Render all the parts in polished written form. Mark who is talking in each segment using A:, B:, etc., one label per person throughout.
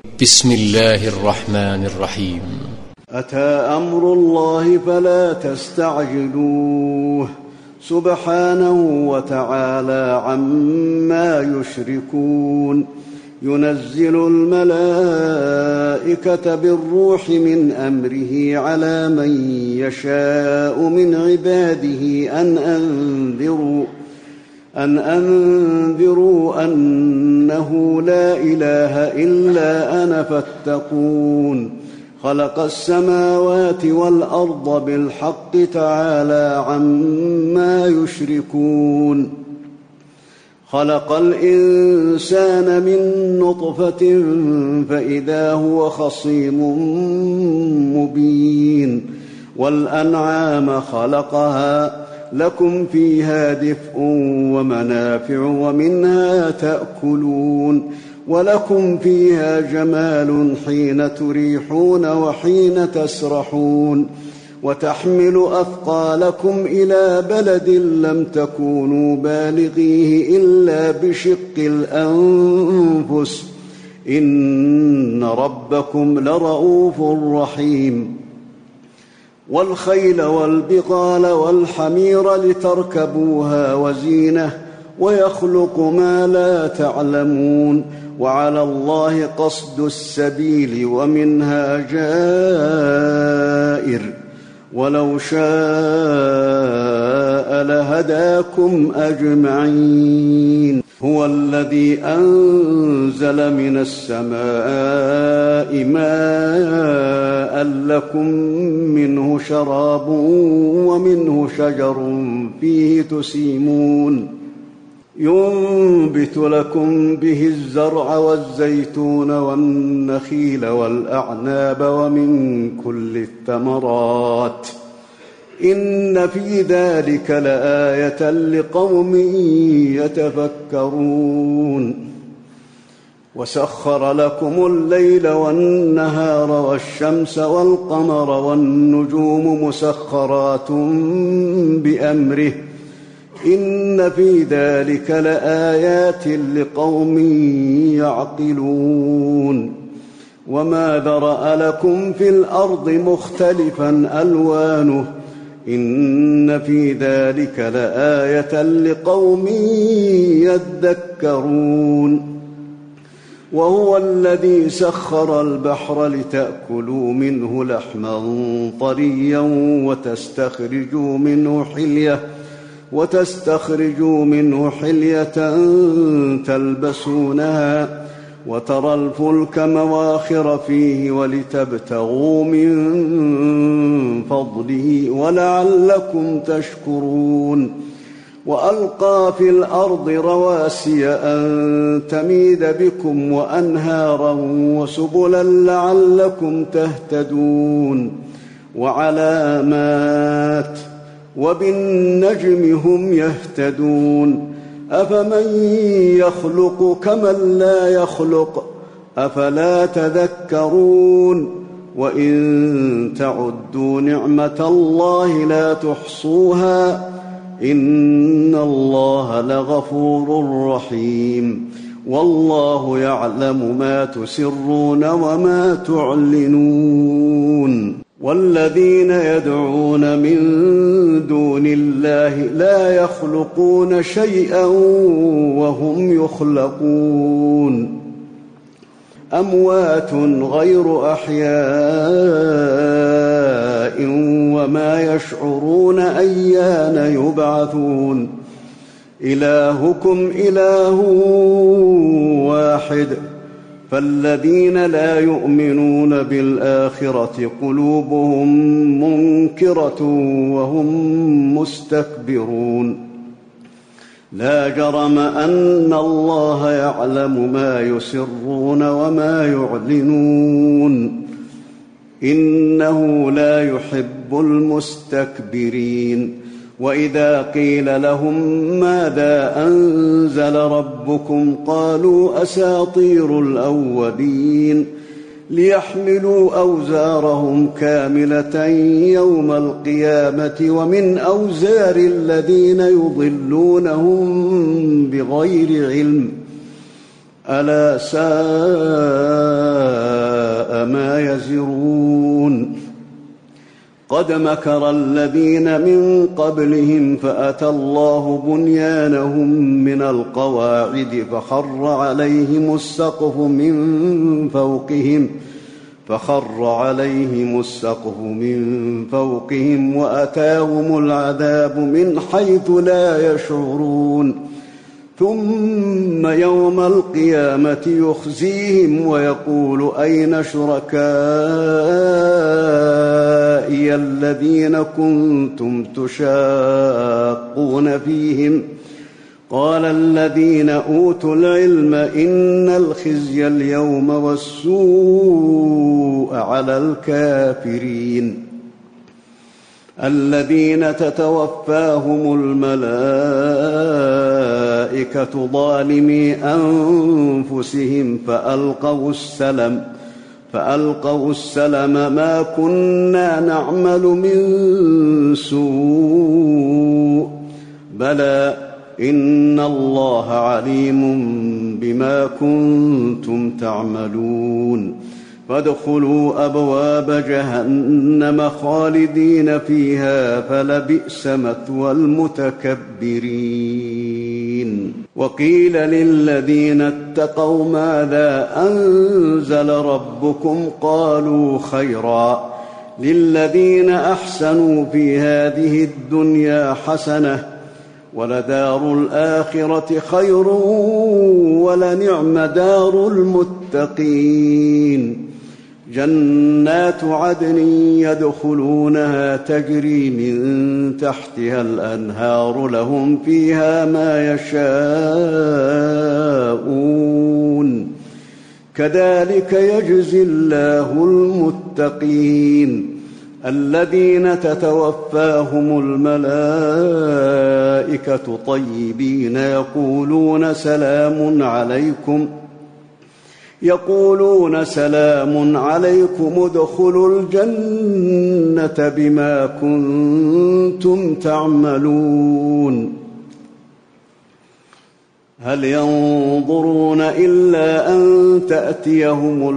A: بسم الله الرحمن الرحيم.
B: أتى أمر الله فلا تستعجلوه سبحانه وتعالى عما يشركون. ينزل الملائكة بالروح من أمره على من يشاء من عباده أن أنذروا أنه لا إله إلا أنا فاتقون. خلق السماوات والأرض بالحق تعالى عما يشركون. خلق الإنسان من نطفة فإذا هو خصيم مبين. والأنعام خلقها لكم فيها دفء ومنافع ومنها تأكلون. ولكم فيها جمال حين تريحون وحين تسرحون. وتحمل أثقالكم إلى بلد لم تكونوا بالغيه إلا بشق الأنفس إن ربكم لرؤوف رحيم. والخيل والبغال والحمير لتركبوها وزينة ويخلق ما لا تعلمون. وعلى الله قصد السبيل ومنها جائر ولو شاء لهداكم أجمعين. هو الذي أنزل من السماء ماء لكم منه شراب ومنه شجر فيه تسيمون. ينبت لكم به الزرع والزيتون والنخيل والأعناب ومن كل الثمرات إن في ذلك لآية لقوم يتفكرون. وسخر لكم الليل والنهار والشمس والقمر والنجوم مسخرات بأمره إن في ذلك لآيات لقوم يعقلون. وما ذرأ لكم في الأرض مختلفا ألوانه إن في ذلك لآية لقوم يذكرون. وهو الذي سخر البحر لتأكلوا منه لحما طريا وتستخرجوا منه حلية تلبسونها وترى الفلك مواخر فيه ولتبتغوا من فضله ولعلكم تشكرون. وألقى في الأرض رواسي أن تميد بكم وأنهارا وسبلا لعلكم تهتدون. وعلامات وبالنجم هم يهتدون. أفمن يخلق كمن لا يخلق أفلا تذكرون. وإن تعدوا نعمة الله لا تحصوها إن الله لغفور رحيم. والله يعلم ما تسرون وما تعلنون. والذين يدعون من دون الله لا يخلقون شيئا وهم يخلقون. أموات غير أحياء وما يشعرون أيان يبعثون. إلهكم إله واحد فالذين لا يؤمنون بالآخرة قلوبهم منكرة وهم مستكبرون. لا جرم أن الله يعلم ما يسرون وما يعلنون إنه لا يحب المستكبرين. وإذا قيل لهم ماذا أنزل ربكم قالوا أساطير الأولين ليحملوا أوزارهم كاملة يوم القيامة ومن أوزار الذين يضلونهم بغير علم ألا ساء قد مكر الذين من قبلهم فأتى الله بنيانهم من القواعد فخر عليهم السقف من فوقهم وأتاهم العذاب من حيث لا يشعرون ثم يوم القيامة يخزيهم ويقول أين شركائي الذين كنتم تشاقون فيهم قال الذين أوتوا العلم إن الخزي اليوم والسوء على الكافرين الذين تتوفاهم الملائكة ظالمي أنفسهم فألقوا السلم ما كنا نعمل من سوء بلى إن الله عليم بما كنتم تعملون فادخلوا أبواب جهنم خالدين فيها فلبئس مثوى المتكبرين وقيل للذين اتقوا ماذا أنزل ربكم قالوا خيرا للذين أحسنوا في هذه الدنيا حسنة ولدار الآخرة خير ولنعم دار المتقين جنات عدن يدخلونها تجري من تحتها الأنهار لهم فيها ما يشاءون كذلك يجزي الله المتقين الذين تتوفاهم الملائكة طيبين يقولون سلام عليكم ادخلوا الجنة بما كنتم تعملون هل ينظرون إلا أن تأتيهم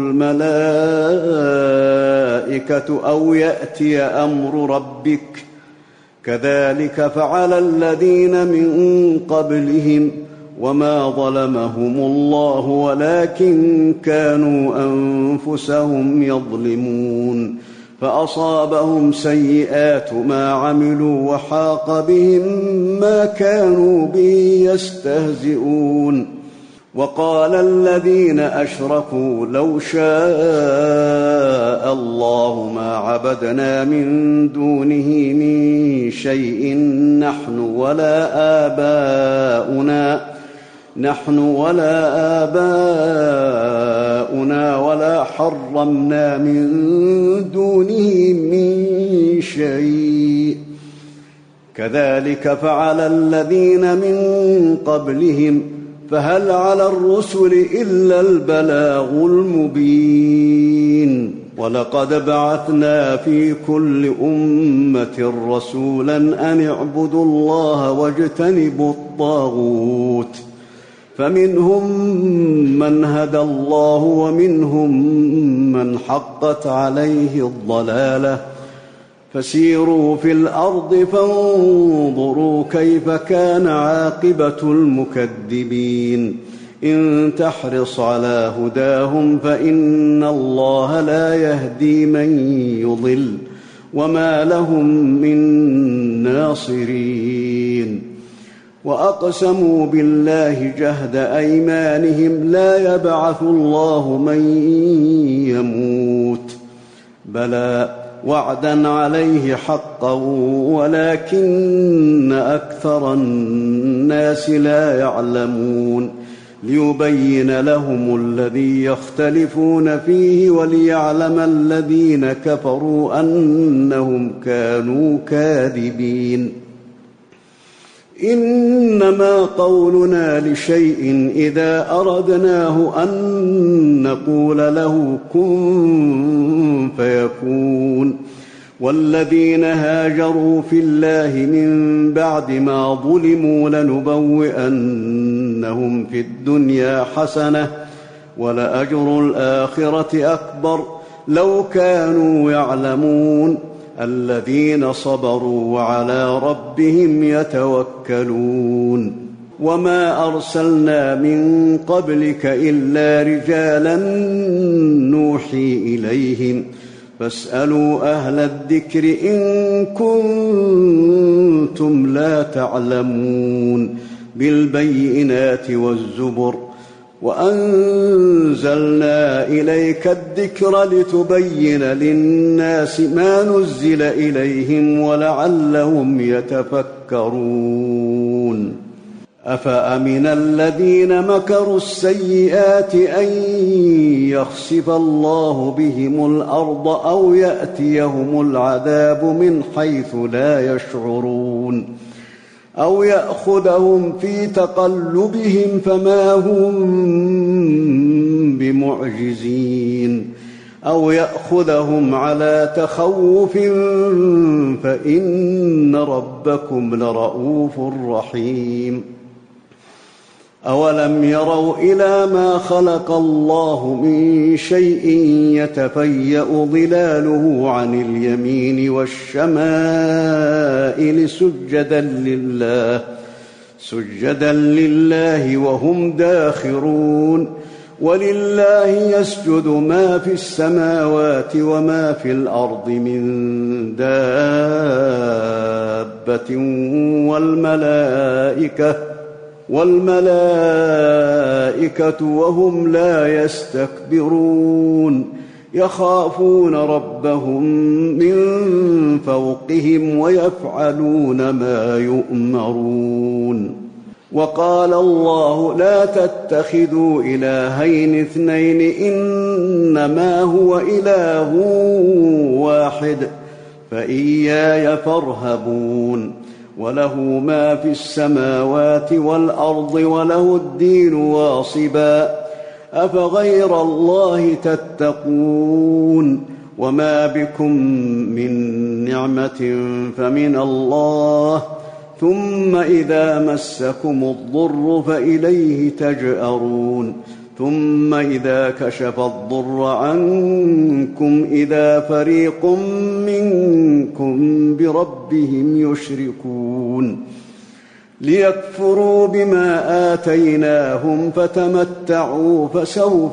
B: الملائكة أو يأتي أمر ربك كذلك فعل الذين من قبلهم وما ظلمهم الله ولكن كانوا أنفسهم يظلمون فأصابهم سيئات ما عملوا وحاق بهم ما كانوا به يستهزئون وقال الذين أشركوا لو شاء الله ما عبدنا من دونه من شيء نحن ولا آباؤنا ولا حرمنا من دونه من شيء كذلك فعل الذين من قبلهم فهل على الرسل إلا البلاغ المبين ولقد بعثنا في كل أمة رسولا أن اعبدوا الله واجتنبوا الطاغوت فمنهم من هدى الله ومنهم من حقت عليه الضلالة فسيروا في الأرض فانظروا كيف كان عاقبة المكذبين إن تحرص على هداهم فإن الله لا يهدي من يضل وما لهم من ناصرين وأقسموا بالله جهد أيمانهم لا يبعث الله من يموت بلى وعدا عليه حقا ولكن أكثر الناس لا يعلمون ليبين لهم الذي يختلفون فيه وليعلم الذين كفروا أنهم كانوا كاذبين إنما قولنا لشيء إذا أردناه أن نقول له كن فيكون والذين هاجروا في الله من بعد ما ظلموا لنبوئنهم في الدنيا حسنة ولأجر الآخرة أكبر لو كانوا يعلمون الذين صبروا وعلى ربهم يتوكلون وما أرسلنا من قبلك إلا رجالا نوحي إليهم فاسألوا أهل الذكر إن كنتم لا تعلمون بالبينات والزبر وأنزلنا إليك الذكر لتبين للناس ما نزل إليهم ولعلهم يتفكرون أفأمن الذين مكروا السيئات أن يخسف الله بهم الأرض أو يأتيهم العذاب من حيث لا يشعرون أو يأخذهم في تقلبهم فما هم بمعجزين أو يأخذهم على تخوف فإن ربكم لرؤوف رحيم أولم يروا إلى ما خلق الله من شيء يتفيأ ظلاله عن اليمين والشمائل سجدا لله وهم داخرون ولله يسجد ما في السماوات وما في الأرض من دابة والملائكة وهم لا يستكبرون يخافون ربهم من فوقهم ويفعلون ما يؤمرون وقال الله لا تتخذوا إلهين اثنين إنما هو إله واحد فإياي فارهبون وله ما في السماوات والأرض وله الدين واصبا أفغير الله تتقون وما بكم من نعمة فمن الله ثم إذا مسكم الضر فإليه تجأرون ثم إذا كشف الضر عنكم إذا فريق منكم بربهم يشركون ليكفروا بما آتيناهم فتمتعوا فسوف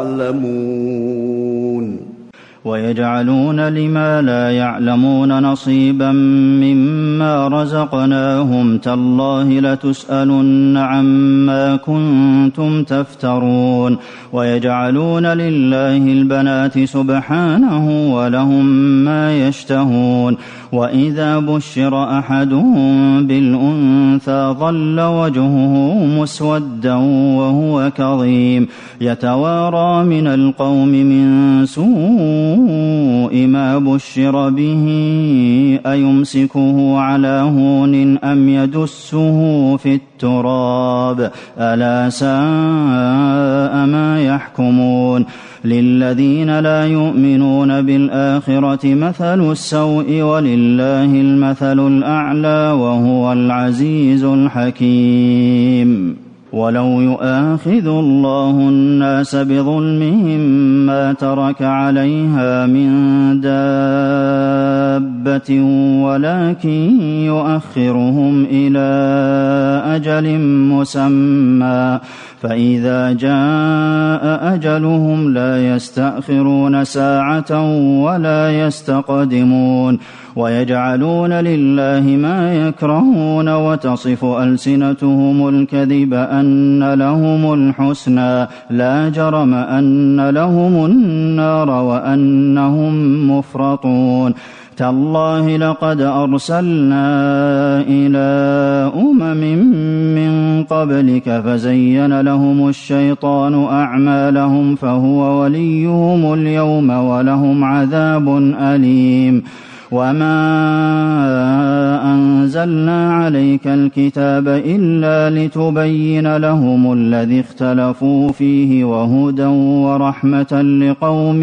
B: تعلمون
C: ويجعلون لما لا يعلمون نصيبا مما رزقناهم تالله لتسألن عما كنتم تفترون ويجعلون لله البنات سبحانه ولهم ما يشتهون وإذا بشر أحدهم بالأنثى ظل وجهه مسودا وهو كظيم يتوارى من القوم من سوء ما بشر به أيمسكه على هون أم يدسه في التراب ألا ساء ما يحكمون للذين لا يؤمنون بالآخرة مثل السوء ولله المثل الأعلى وهو العزيز الحكيم ولو يؤاخذ الله الناس بظلمهم ما ترك عليها من دابة ولكن يؤخرهم إلى أجل مسمى فإذا جاء أجلهم لا يستأخرون ساعة ولا يستقدمون ويجعلون لله ما يكرهون وتصف ألسنتهم الكذب أن لهم الحسنى لا جرم أن لهم النار وأنهم مفرطون تالله لقد أرسلنا إلى من قبلك فزين لهم الشيطان أعمالهم فهو وليهم اليوم ولهم عذاب أليم وما أنزلنا عليك الكتاب إلا لتبين لهم الذي اختلفوا فيه وهدى ورحمة لقوم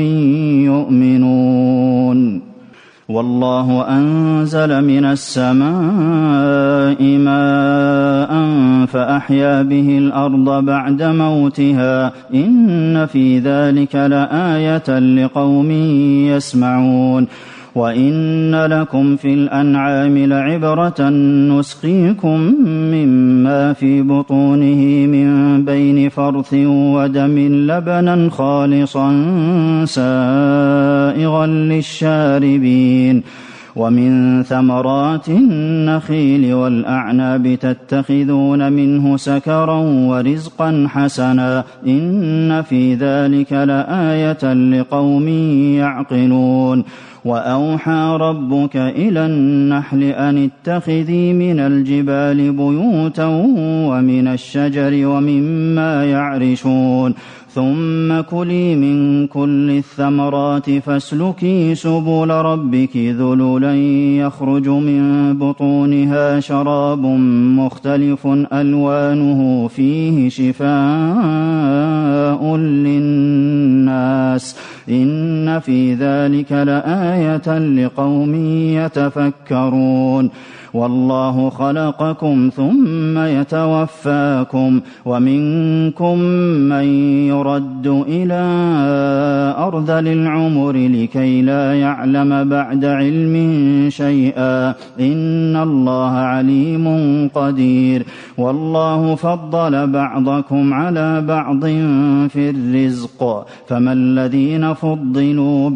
C: يؤمنون والله أنزل من السماء ماء فأحيا به الأرض بعد موتها إن في ذلك لآية لقوم يسمعون وَإِنَّ لَكُمْ فِي الْأَنْعَامِ لَعِبْرَةً نُّسْقِيكُم مِّمَّا فِي بُطُونِهِ مِن بَيْنِ فَرْثٍ وَدَمٍ لَّبَنًا خَالِصًا سَائِغًا لِّلشَّارِبِينَ وَمِن ثَمَرَاتِ النَّخِيلِ وَالْأَعْنَابِ تَتَّخِذُونَ مِنْهُ سَكَرًا وَرِزْقًا حَسَنًا ۗ إِنَّ فِي ذَٰلِكَ لَآيَةً لِّقَوْمٍ يَعْقِلُونَ وَأَوْحَىٰ رَبُّكَ إِلَى النَّحْلِ أَنِ اتَّخِذِي مِنَ الْجِبَالِ بُيُوتًا وَمِنَ الشَّجَرِ وَمِمَّا يَعْرِشُونَ ثُمَّ كُلِي مِن كُلِّ الثَّمَرَاتِ فَاسْلُكِي سُبُلَ رَبِّكِ ذُلُلًا يَخْرُجُ مِن بُطُونِهَا شَرَابٌ مُّخْتَلِفٌ أَلْوَانُهُ فِيهِ شِفَاءٌ لِّلنَّاسِ ۗ إِنَّ فِي ذَٰلِكَ لَآيَةً لِّقَوْمٍ يَتَفَكَّرُونَ وَاللَّهُ خَلَقَكُمْ ثُمَّ يَتَوَفَّاكُمْ ۖ وَمِنكُم مَّن يُرَدُّ إِلَىٰ أَرْذَلِ الْعُمُرِ لِكَيْ لَا يَعْلَمَ بَعْدَ عِلْمٍ شَيْئًا ۚ إِنَّ اللَّهَ عَلِيمٌ قَدِيرٌ وَاللَّهُ فَضَّلَ بَعْضَكُمْ عَلَىٰ بَعْضٍ فِي الرِّزْقِ ۚ فَمَا الَّذِينَ فُضِّلُوا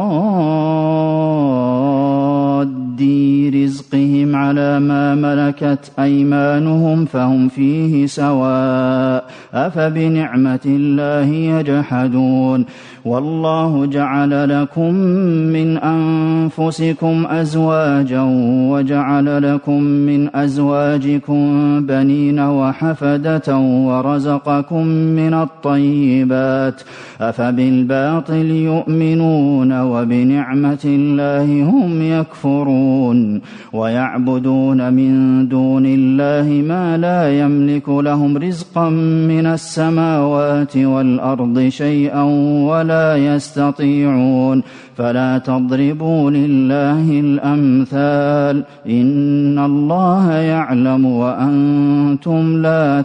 C: برَادِّي رِزْقِهِمْ عَلَىٰ مَا مَلَكَتْ أَيْمَانُهُمْ فَهُمْ فِيهِ سَوَاءٌ ۚ أَفَبِنِعْمَةِ اللَّهِ يَجْحَدُونَ وَاللَّهُ جَعَلَ لَكُم مِّنْ أَنفُسِكُمْ أَزْوَاجًا وَجَعَلَ لَكُم مِّنْ أَزْوَاجِكُم بَنِينَ وَحَفَدَةً وَرَزَقَكُم مِّنَ الطَّيِّبَاتِ ۚ أَفَبِالْبَاطِلِ يُؤْمِنُونَ وَبِنِعْمَةِ اللَّهِ هُمْ يَكْفُرُونَ وَيَعْبُدُونَ مِن دُونِ اللَّهِ مَا لَا يَمْلِكُ لَهُمْ رِزْقًا مِّنَ السَّمَاوَاتِ وَالْأَرْضِ شَيْئًا وَلَا يَسْتَطِيعُونَ فَلَا تَضْرِبُوا لِلَّهِ الْأَمْثَالَ ۚ إِنَّ اللَّهَ يَعْلَمُ وَأَنتُمْ لَا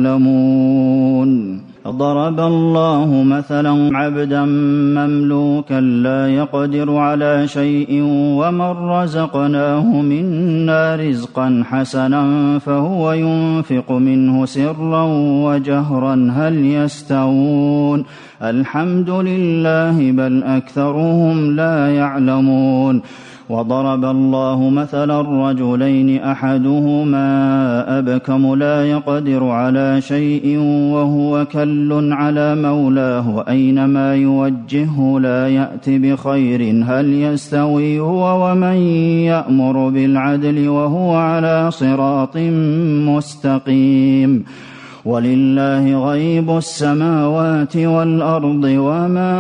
C: تَعْلَمُونَ ضَرَبَ اللَّهُ مَثَلًا عَبْدًا مَّمْلُوكًا لَّا يَقْدِرُ عَلَىٰ شَيْءٍ وَمَن رَّزَقْنَاهُ مِنَّا رِزْقًا حَسَنًا فَهُوَ يُنفِقُ مِنْهُ سِرًّا وَجَهْرًا هَلْ يَسْتَوُونَ ۚ الْحَمْدُ لِلَّهِ بَلْ أَكْثَرُهُمْ لَا يَعْلَمُونَ وَضَرَبَ اللَّهُ مَثَلًا رَّجُلَيْنِ أَحَدُهُمَا أَبْكَمُ لَا يَقْدِرُ عَلَىٰ شَيْءٍ وَهُوَ كَلٌّ عَلَىٰ مَوْلَاهُ أَيْنَمَا يُوَجِّههُّ لَا يَأْتِ بِخَيْرٍ هَلْ يَسْتَوِي هُوَ وَمَن يَأْمُرُ بِالْعَدْلِ وَهُوَ عَلَىٰ صِرَاطٍ مُّسْتَقِيمٍ وَلِلَّهِ غَيْبُ السَّمَاوَاتِ وَالْأَرْضِ ۚ وَمَا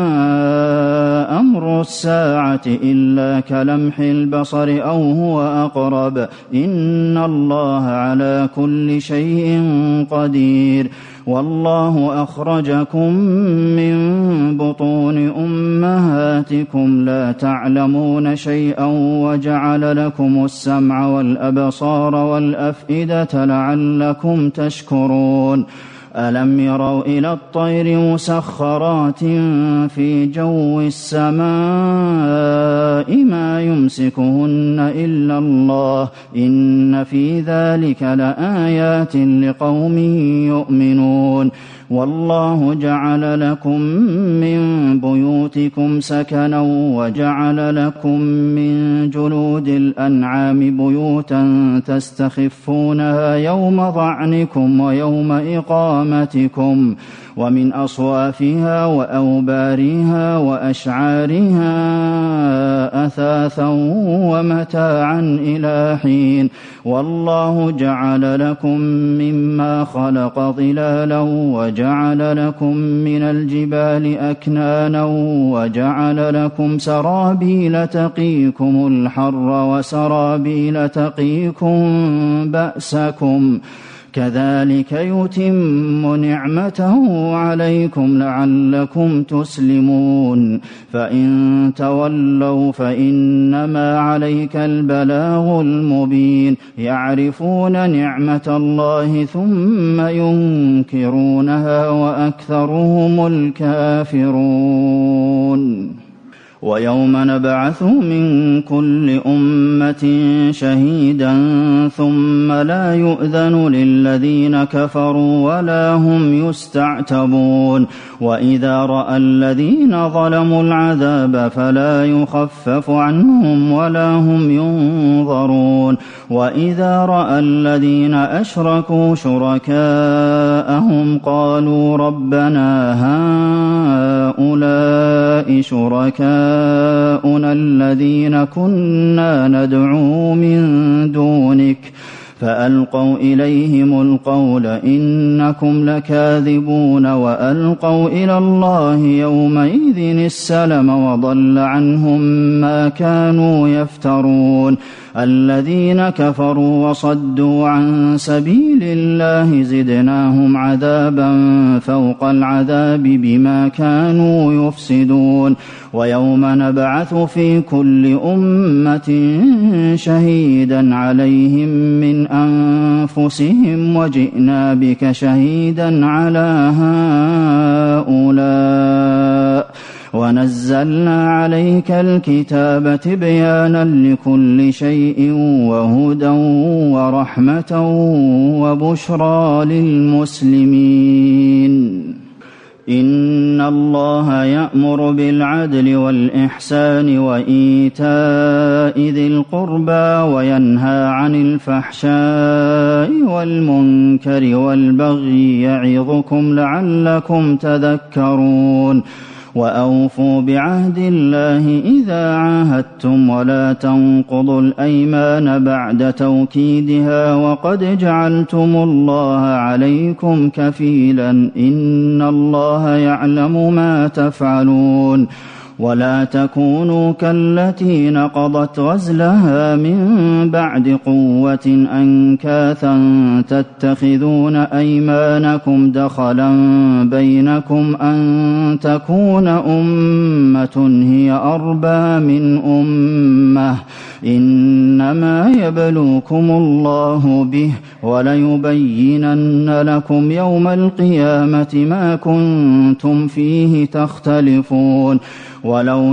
C: أَمْرُ السَّاعَةِ إِلَّا كَلَمْحِ الْبَصَرِ أَوْ هُوَ أَقْرَبُ ۚ إِنَّ اللَّهَ عَلَىٰ كُلِّ شَيْءٍ قَدِيرٌ وَاللَّهُ أَخْرَجَكُم مِّن بُطُونِ أُمَّهَاتِكُمْ لَا تَعْلَمُونَ شَيْئًا وَجَعَلَ لَكُمُ السَّمْعَ وَالْأَبْصَارَ وَالْأَفْئِدَةَ لَعَلَّكُمْ تَشْكُرُونَ أَلَمْ يَرَوْا إِلَى الطَّيْرِ مُسَخَّرَاتٍ فِي جَوِّ السَّمَاءِ مَا يُمْسِكُهُنَّ إِلَّا اللَّهُ ۗ إِنَّ فِي ذَٰلِكَ لَآيَاتٍ لِّقَوْمٍ يُؤْمِنُونَ وَاللَّهُ جَعَلَ لَكُم مِّن بُيُوتِكُمْ سَكَنًا وَجَعَلَ لَكُم مِّن جُلُودِ الْأَنْعَامِ بُيُوتًا تَسْتَخِفُّونَهَا يَوْمَ ظَعْنِكُمْ وَيَوْمَ إِقَامَتِكُمْ ۖ وَمِنْ أَصْوَافِهَا وَأَوْبَارِهَا وَأَشْعَارِهَا أَثَاثًا وَمَتَاعًا إِلَىٰ حِينٍ وَاللَّهُ جَعَلَ لَكُم مِّمَّا خَلَقَ ظِلَالًا وَجَعَلَ لَكُم مِّنَ الْجِبَالِ أَكْنَانًا وَجَعَلَ لَكُمْ سَرَابِيلَ تَقِيكُمُ الْحَرَّ وَسَرَابِيلَ تَقِيكُم بَأْسَكُمْ ۚ كَذَٰلِكَ يُتِمُّ نِعْمَتَهُ عَلَيْكُمْ لَعَلَّكُمْ تُسْلِمُونَ فَإِن تَوَلَّوْا فَإِنَّمَا عَلَيْكَ الْبَلَاغُ الْمُبِينُ يَعْرِفُونَ نِعْمَةَ اللَّهِ ثُمَّ يُنكِرُونَهَا وَأَكْثَرُهُمُ الْكَافِرُونَ ويوم نبعث من كل أمة شهيدا ثم لا يؤذن للذين كفروا ولا هم يستعتبون وإذا رأى الذين ظلموا العذاب فلا يخفف عنهم ولا هم ينظرون وإذا رأى الذين أشركوا شركاءهم قالوا ربنا هؤلاء شركاؤنا الذين كنا ندعو من دونك فألقوا إليهم القول إنكم لكاذبون وألقوا إلى الله يومئذ السلم وضل عنهم ما كانوا يفترون الذين كفروا وصدوا عن سبيل الله زدناهم عذابا فوق العذاب بما كانوا يفسدون ويوم نبعث في كل أمة شهيدا عليهم من أنفسهم وجئنا بك شهيدا على هؤلاء ونزلنا عليك الكتاب تبيانا لكل شيء وهدى ورحمة وبشرى للمسلمين إن الله يأمر بالعدل والإحسان وإيتاء ذي القربى وينهى عن الفحشاء والمنكر والبغي يعظكم لعلكم تذكرون وأوفوا بعهد الله إذا عاهدتم ولا تنقضوا الأيمان بعد توكيدها وقد جعلتم الله عليكم كفيلا إن الله يعلم ما تفعلون ولا تكونوا كالتي نقضت غزلها من بعد قوة أنكاثا تتخذون أيمانكم دخلا بينكم أن تكون أمة هي أربى من أمة إنما يبلوكم الله به وليبينن لكم يوم القيامة ما كنتم فيه تختلفون ولو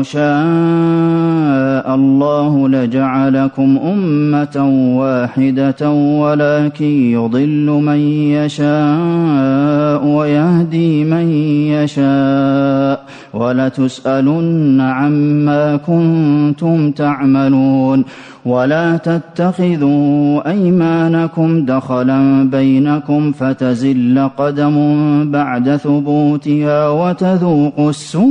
C: شاء الله لجعلكم أمة واحدة ولكن يضل من يشاء ويهدي من يشاء ولتسألن عما كنتم تعملون ولا تتخذوا أيمانكم دخلا بينكم فتزل قدم بعد ثبوتها وتذوقوا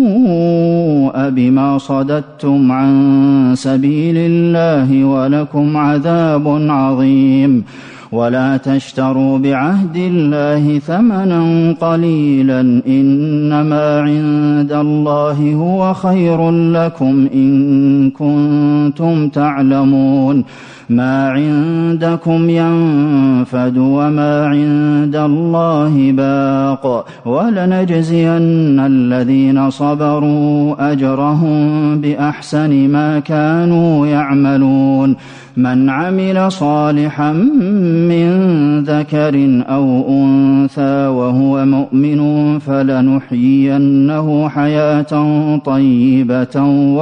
C: السوء بما صددتم عن سبيل الله ولكم عذاب عظيم ولا تشتروا بعهد الله ثمنا قليلا إنما عند الله هو خير لكم إن كنتم تعلمون ما عندكم ينفد وما عند الله باق ولنجزين الذين صبروا أجرهم بأحسن ما كانوا يعملون من عمل صالحا من ذكر أو أنثى وهو مؤمن فلنحيينه حياة طيبة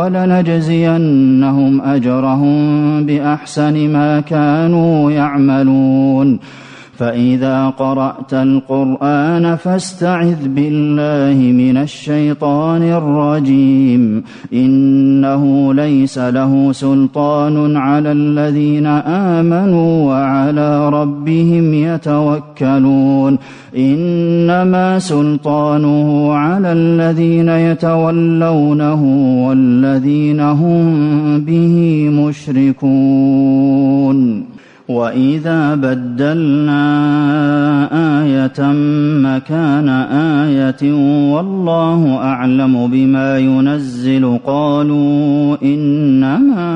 C: ولنجزينهم أجرهم بأحسن ما كانوا يعملون فإذا قرأت القرآن فاستعذ بالله من الشيطان الرجيم إنه ليس له سلطان على الذين آمنوا وعلى ربهم يتوكلون إنما سلطانه على الذين يتولونه والذين هم به مشركون وإذا بدلنا آية مكان آية والله أعلم بما ينزل قالوا إنما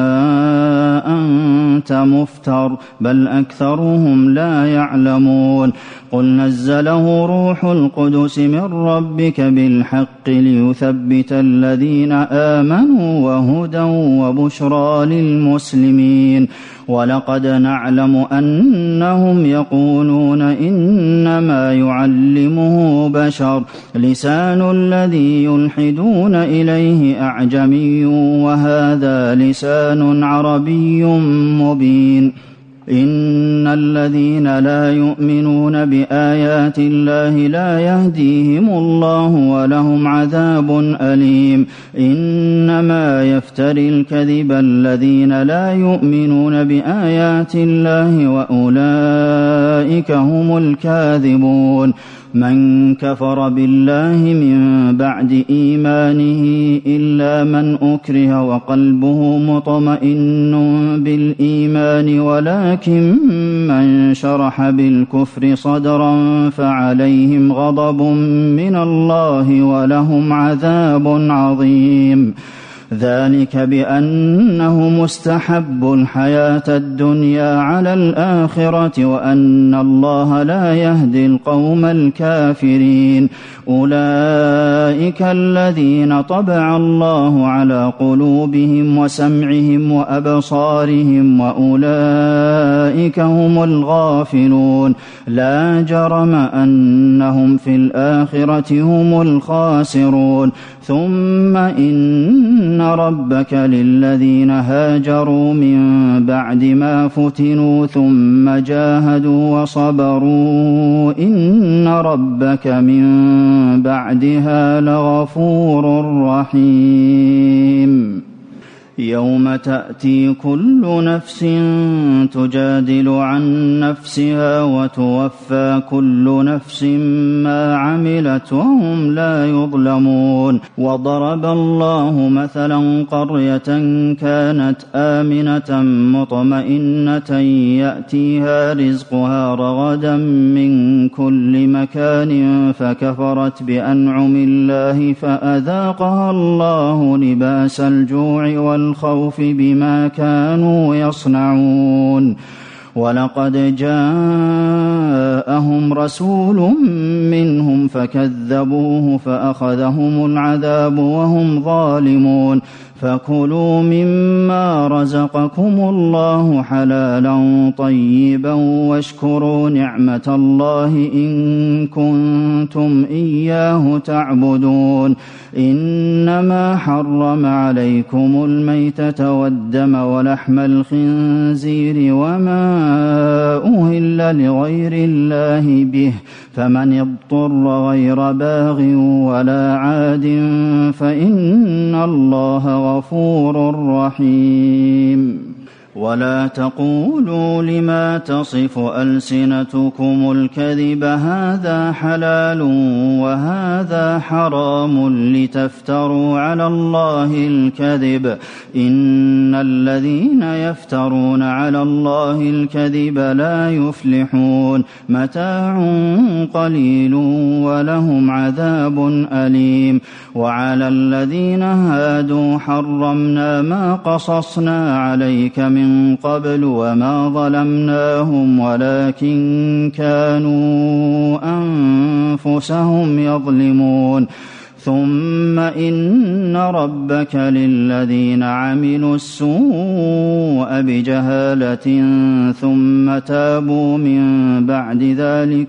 C: أنت مفتر بل أكثرهم لا يعلمون قل نزله روح القدس من ربك بالحق ليثبت الذين آمنوا وهدى وبشرى للمسلمين وَلَقَدْ نَعْلَمُ أَنَّهُمْ يَقُولُونَ إِنَّمَا يُعَلِّمُهُ بَشَرٌ لِّسَانُ الَّذِي يُلْحِدُونَ إِلَيْهِ أَعْجَمِيٌّ وَهَٰذَا لِسَانٌ عَرَبِيٌّ مُّبِينٌ إِنَّ الَّذِينَ لَا يُؤْمِنُونَ بِآيَاتِ اللَّهِ لَا يَهْدِيهِمُ اللَّهُ وَلَهُمْ عَذَابٌ أَلِيمٌ إِنَّمَا يَفْتَرِي الْكَذِبَ الَّذِينَ لَا يُؤْمِنُونَ بِآيَاتِ اللَّهِ وَأُولَٰئِكَ هُمُ الْكَاذِبُونَ مَن كَفَرَ بِاللَّهِ مِن بَعْدِ إِيمَانِهِ إِلَّا مَنْ أُكْرِهَ وَقَلْبُهُ مُطْمَئِنٌّ بِالْإِيمَانِ وَلَٰكِن مَّن شَرَحَ بِالْكُفْرِ صَدْرًا فَعَلَيْهِمْ غَضَبٌ مِّنَ اللَّهِ وَلَهُمْ عَذَابٌ عَظِيمٌ ذَٰلِكَ بِأَنَّهُمُ اسْتَحَبُّوا الْحَيَاةَ الدُّنْيَا عَلَى الْآخِرَةِ وَأَنَّ اللَّهَ لَا يَهْدِي الْقَوْمَ الْكَافِرِينَ أُولَٰئِكَ الَّذِينَ طَبَعَ اللَّهُ عَلَىٰ قُلُوبِهِمْ وَسَمْعِهِمْ وَأَبْصَارِهِمْ وَأُولَٰئِكَ هُمُ الْغَافِلُونَ لَا جَرَمَ أَنَّهُمْ فِي الْآخِرَةِ هُمُ الْخَاسِرُونَ ثُمَّ إِنَّ رَبَّكَ لِلَّذِينَ هَاجَرُوا مِن بَعْدِ مَا فُتِنُوا ثُمَّ جَاهَدُوا وَصَبَرُوا إِنَّ رَبَّكَ مِن بَعْدِهَا لَغَفُورٌ رَّحِيمٌ يَوْمَ تَأْتِي كُلُّ نَفْسٍ تُجَادِلُ عَن نَّفْسِهَا وَتُوَفَّىٰ كُلُّ نَفْسٍ مَّا عَمِلَتْ وَهُمْ لَا يُظْلَمُونَ وَضَرَبَ اللَّهُ مَثَلًا قَرْيَةً كَانَتْ آمِنَةً مُّطْمَئِنَّةً يَأْتِيهَا رِزْقُهَا رَغَدًا مِّن كُلِّ مَكَانٍ فَكَفَرَتْ بِأَنْعُمِ اللَّهِ فَأَذَاقَهَا اللَّهُ لِبَاسَ الْجُوعِ والخوف بما كانوا يصنعون وَلَقَدْ جَاءَهُمْ رَسُولٌ مِّنْهُمْ فَكَذَّبُوهُ فَأَخَذَهُمُ الْعَذَابُ وَهُمْ ظَالِمُونَ فَكُلُوا مِمَّا رَزَقَكُمُ اللَّهُ حَلَالًا طَيِّبًا وَاشْكُرُوا نِعْمَةَ اللَّهِ إِن كُنتُمْ إِيَّاهُ تَعْبُدُونَ إِنَّمَا حَرَّمَ عَلَيْكُمُ الْمَيْتَةَ وَالدَّمَ وَلَحْمَ الْخِنزِيرِ وَمَا أُهِلَّ لِغَيْرِ اللَّهِ بِهِ فَمَنِ اضْطُرَّ غَيْرَ بَاغٍ وَلَا عَادٍ فَإِنَّ اللَّهَ غَفُورٌ رَّحِيمٌ وَلَا تَقُولُوا لِمَا تَصِفُ أَلْسِنَتُكُمُ الْكَذِبَ هَٰذَا حَلَالٌ وَهَٰذَا حَرَامٌ لِّتَفْتَرُوا عَلَى اللَّهِ الْكَذِبَ إِنَّ الَّذِينَ يَفْتَرُونَ عَلَى اللَّهِ الْكَذِبَ لَا يُفْلِحُونَ مَتَاعٌ قَلِيلٌ وَلَهُمْ عَذَابٌ أَلِيمٌ وَعَلَى الَّذِينَ هَادُوا حَرَّمْنَا مَا قَصَصْنَا عَلَيْكَ مِن قَبْلُ وَمَا ظَلَمْنَاهُمْ وَلَٰكِن كَانُوا أَنفُسَهُمْ يَظْلِمُونَ ثُمَّ إِنَّ رَبَّكَ لِلَّذِينَ عَمِلُوا السُّوءَ بِجَهَالَةٍ ثُمَّ تَابُوا مِن بَعْدِ ذَٰلِكَ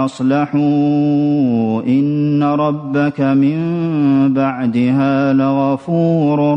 C: وَأَصْلَحُوا إِنَّ رَبَّكَ مِن بَعْدِهَا لَغَفُورٌ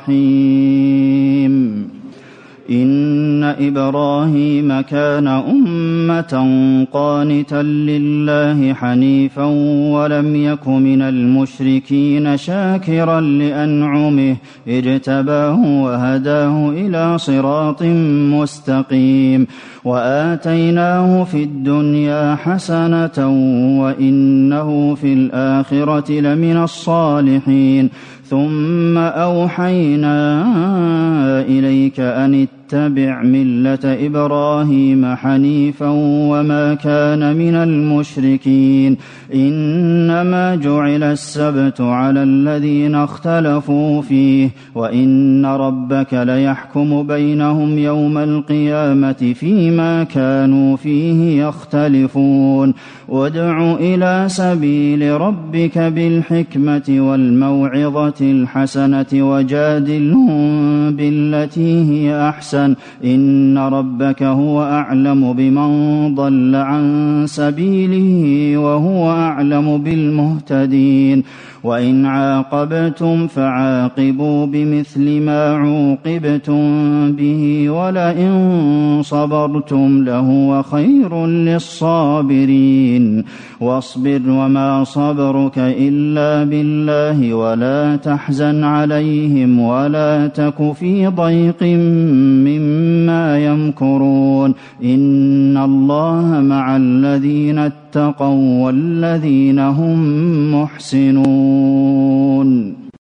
C: رَّحِيمٌ إِنَّ إِبْرَاهِيمَ كَانَ أُمَّةً قَانِتًا لِّلَّهِ حَنِيفًا وَلَمْ يَكُ مِنَ الْمُشْرِكِينَ شَاكِرًا لِّأَنْعُمِهِ اجْتَبَاهُ وَهَدَاهُ إِلَىٰ صِرَاطٍ مُّسْتَقِيمٍ وَآتَيْنَاهُ فِي الدُّنْيَا حَسَنَةً وَإِنَّهُ فِي الْآخِرَةِ لَمِنَ الصَّالِحِينَ ثُمَّ أَوْحَيْنَا إِلَيْكَ أَنِ اتَّبِعْ مِلَّةَ إِبْرَاهِيمَ حَنِيفًا وَمَا كَانَ مِنَ الْمُشْرِكِينَ إِنَّمَا جُعِلَ السَّبْتُ عَلَى الَّذِينَ اخْتَلَفُوا فِيهِ وَإِنَّ رَبَّكَ لَيَحْكُمُ بَيْنَهُمْ يَوْمَ الْقِيَامَةِ فِيمَا كَانُوا فِيهِ يَخْتَلِفُونَ وَادْعُ إِلَىٰ سَبِيلِ رَبِّكَ بِالْحِكْمَةِ وَالْمَوْعِظَةِ الْحَسَنَةِ وَجَادِلْهُم بالتي هي أحسن إن ربك هو أعلم بمن ضل عن سبيله وهو أعلم بالمهتدين وإن عاقبتم فعاقبوا بمثل ما عوقبتم به ولئن صبرتم لهو خير للصابرين واصبر وما صبرك إلا بالله ولا تحزن عليهم ولا تك في ضيق مما يمكرون إن الله مع الذين اتقوا والذين هم محسنون